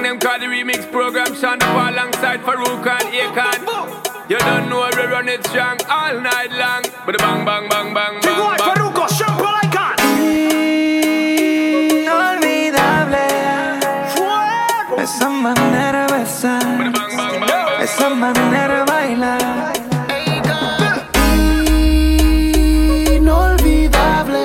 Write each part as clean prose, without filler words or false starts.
them call the remix program. Sean Paul alongside Farouk and Akon. You don't know we run it strong all night long. But bang, bang, bang, bang, bang, bang. Faruco, Sean Paul Akon. Inolvidable. Esa manera de besar, esa manera de bailar. Inolvidable.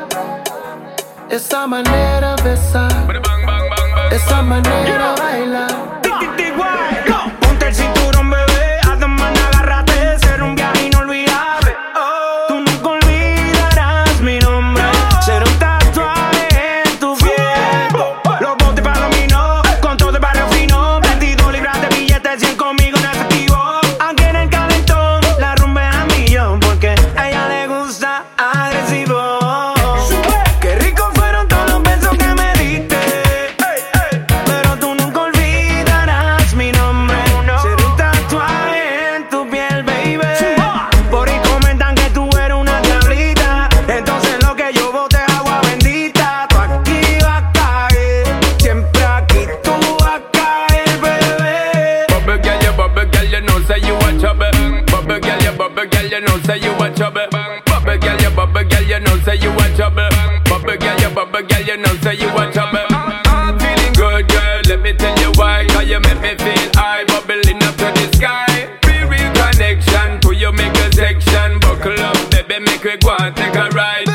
Esa manera de besar, esa manera de bailar. Ponte el cinturón, bebé, haz de mano, agárrate, será un viaje inolvidable. Tú nunca olvidarás mi nombre, será un tatuaje en tu piel. Los botes para dominó, con todo el barrio fino, 22 libras de billetes, 100 conmigo en efectivo. Aunque en el calentón la rumba es a millón, porque a ella le gusta agresivo. Qué rico fueron todos los besos que me diste, pero tú nunca olvidarás mi nombre. Será un tatuaje en tu piel, baby. Por ahí comentan que tú eres una diablita, entonces lo que yo bote es agua bendita. Tú aquí vas a caer, siempre aquí tú vas a caer, bebé. Bubble girl, you know say you a trouble. Bubble girl, you know say you a trouble. Bubble girl, you know say you a trouble. Bubble girl, you know say you a trouble. I'm feeling good, girl. Let me tell you why. 'Cause you make me feel high, bubbling up to the sky. Real connection to your make section. Buckle up, baby, make we go and take a ride.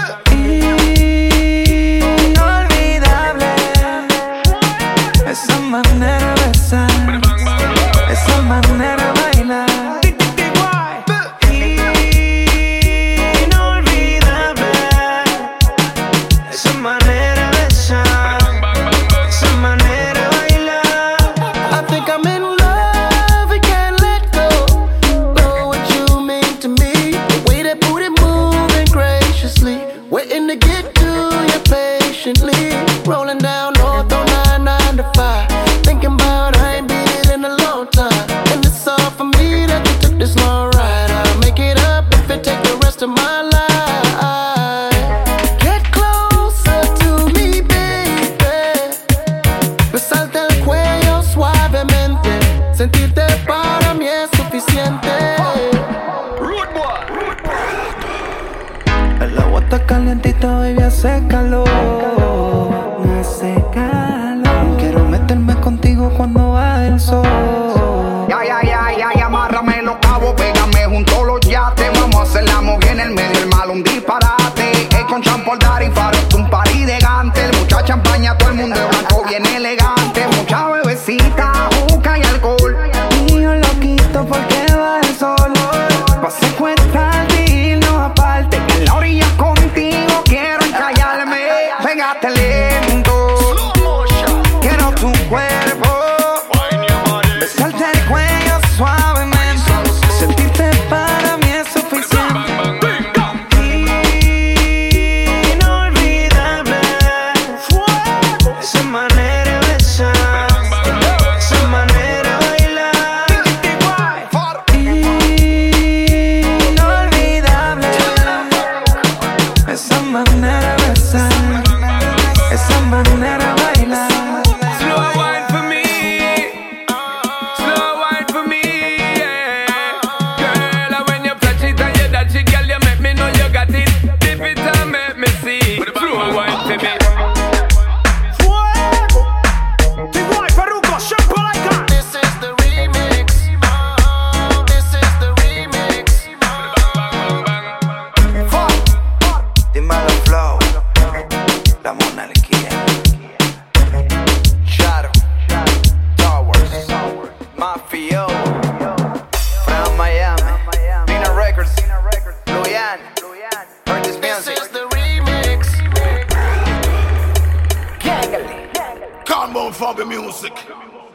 Inolvidable. Esa manera de besar, esa manera de bailar. Inolvidable. Esa manera de besar, esa manera de bailar. I think I'm in love, I can't let go. Know what you mean to me. The way that booty moving graciously, waiting to get to you patiently. Rolling down north on 995, thinking about I ain't beat it in a long time. And it's all for me that you took this long ride. I'll make it up if it take the rest of my life. Get closer to me, baby. Besarte el cuello suavemente, sentirte para mí es suficiente. El agua está calientita, baby, hace calor. Hace calor. Quiero meterme contigo cuando va el sol. Ya, amárrame los cabos, pégame junto a los yates. Vamos a hacer la movida en el medio, el mal un disparate. Con champol, dar y faro, un party de gante. Mucha champaña, todo el mundo de blanco, bien elegante. Mucha bebecita, juca y alcohol. Y yo lo quito porque va el sol. Pa' secuestrarte y irnos aparte. Que en la orilla contigo quiero encallarme. Pégate lento, quiero tu cuerpo. Besarte el cuello suavemente, sentirte para mí es suficiente. Inolvidable. Esa manera de besar, esa manera de bailar. Inolvidable. Esa manera de besar, esa manera de bailar. Slow wine for me, slow wine for me, yeah. Girl, when you touch it and you touch it, girl, you make me know you got it. Dip it and make me see. Slow wine for me. Faruco, Sean Paul Akon. This is the remix. This is the remix. Dímelo flow, la monarquía. Shadow, Towers, Mafio, from Miami, Pina Records, Luyan, Curtis This Music. is the remix. Calm down, Fabi Music.